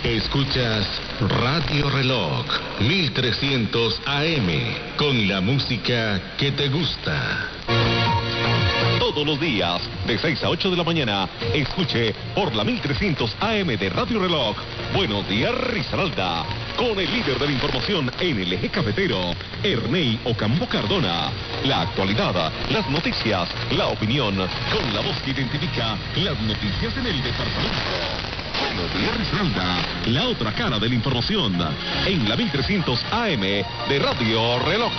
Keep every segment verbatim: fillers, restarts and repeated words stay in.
Escuchas Radio Reloj mil trescientos A M con la música que te gusta. Todos los días, de seis a ocho de la mañana, escuche por la mil trescientos A M de Radio Reloj. Buenos días, Risaralda, con el líder de la información en el eje cafetero, Ernei Ocampo Cardona. La actualidad, las noticias, la opinión, con la voz que identifica las noticias en el departamento. Buenos días, Risaralda, la otra cara de la información, en la mil trescientos A M de Radio Reloj.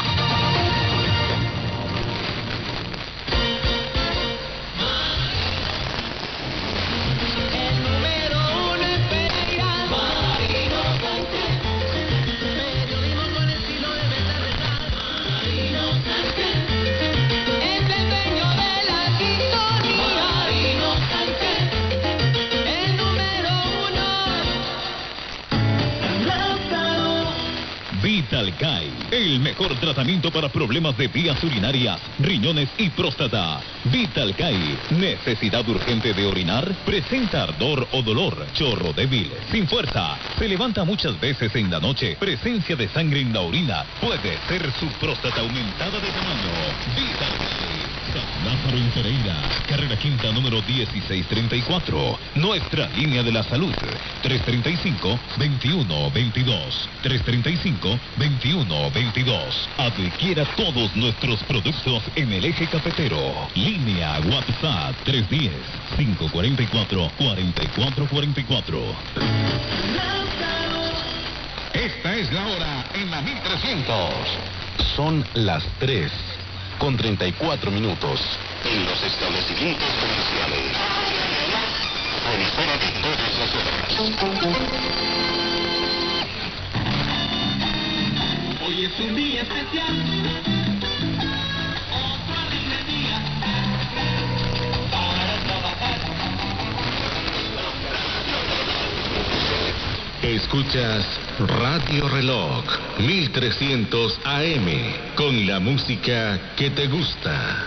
Vitalcay, el mejor tratamiento para problemas de vías urinarias, riñones y próstata. Vitalcay, necesidad urgente de orinar, presenta ardor o dolor, chorro débil, sin fuerza, se levanta muchas veces en la noche, presencia de sangre en la orina, puede ser su próstata aumentada de tamaño. Vitalcay. San Lázaro en Pereira, carrera quinta número dieciséis treinta y cuatro. Nuestra línea de la salud, tres treinta y cinco, veintiuno veintidós. tres treinta y cinco, veintiuno veintidós. Adquiera todos nuestros productos en el eje cafetero. Línea WhatsApp tres uno cero, cinco cuatro cuatro, cuatro cuatro cuatro cuatro. Esta es la hora en la mil trescientos. Son las tres con treinta y cuatro minutos en los establecimientos comerciales. Emisora de todas las horas. Hoy es un día especial, otro alegre día para trabajar. Escuchas Radio Reloj mil trescientos A M con la música que te gusta.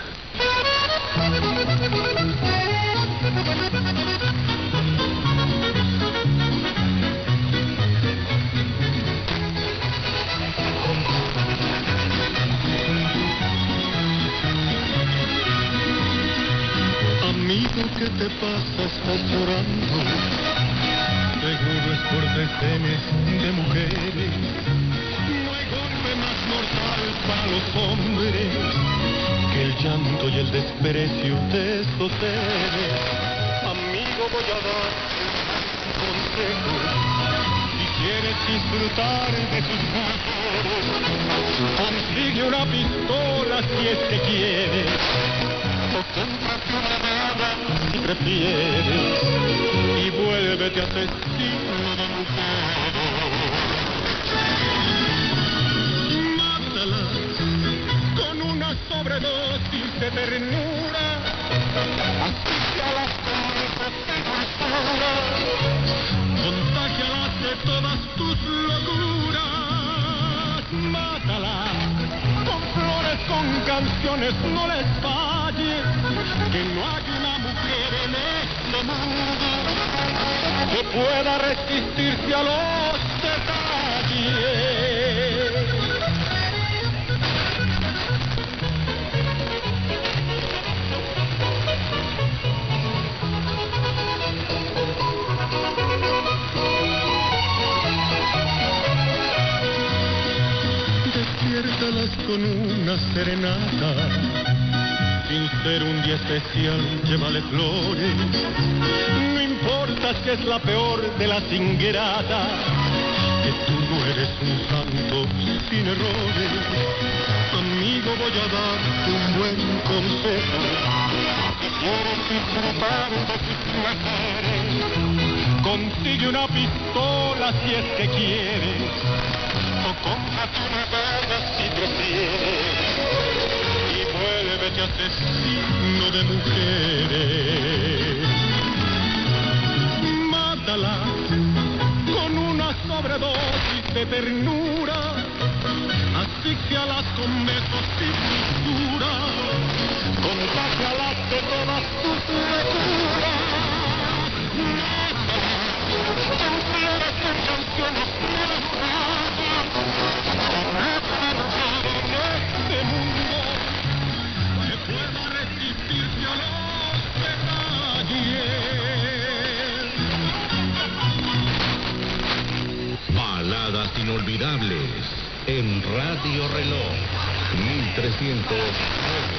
Amigo, ¿qué te pasa? Estás llorando. Seguro es por desdenes de mujeres. No hay golpe más mortal para los hombres que el llanto y el desprecio de estos seres. Amigo, voy a darte un consejo. Si quieres disfrutar de sus mujeres, consigue una pistola si es que quieres. O cómprate una bala si prefieres y vuélvete asesino de mujeres. Mátalas con una sobredosis de ternura, asfíxialas con risas de dulzura, contágialas de todas tus locuras. Mátalas con flores, con canciones, no les falles, que no hay una mujer en este mundo que pueda resistirse a los detalles. Despiértalas con una serenata. Sin ser un día especial, llévale flores. No importa si es la peor de las ingratas, que tú no eres un santo sin errores. Amigo, voy a darte un buen consejo. Si quieres disfrutar de tus placeres, consigue una pistola si es que quieres, o cómprate una bala si prefieres. Vuélvete asesino de mujeres. Mátala con una sobredosis de ternura, asfixialas con besos y dulzura, contágialas de todas tus locuras. Mátalas con flores, con Temporadas inolvidables en Radio Reloj mil trescientos.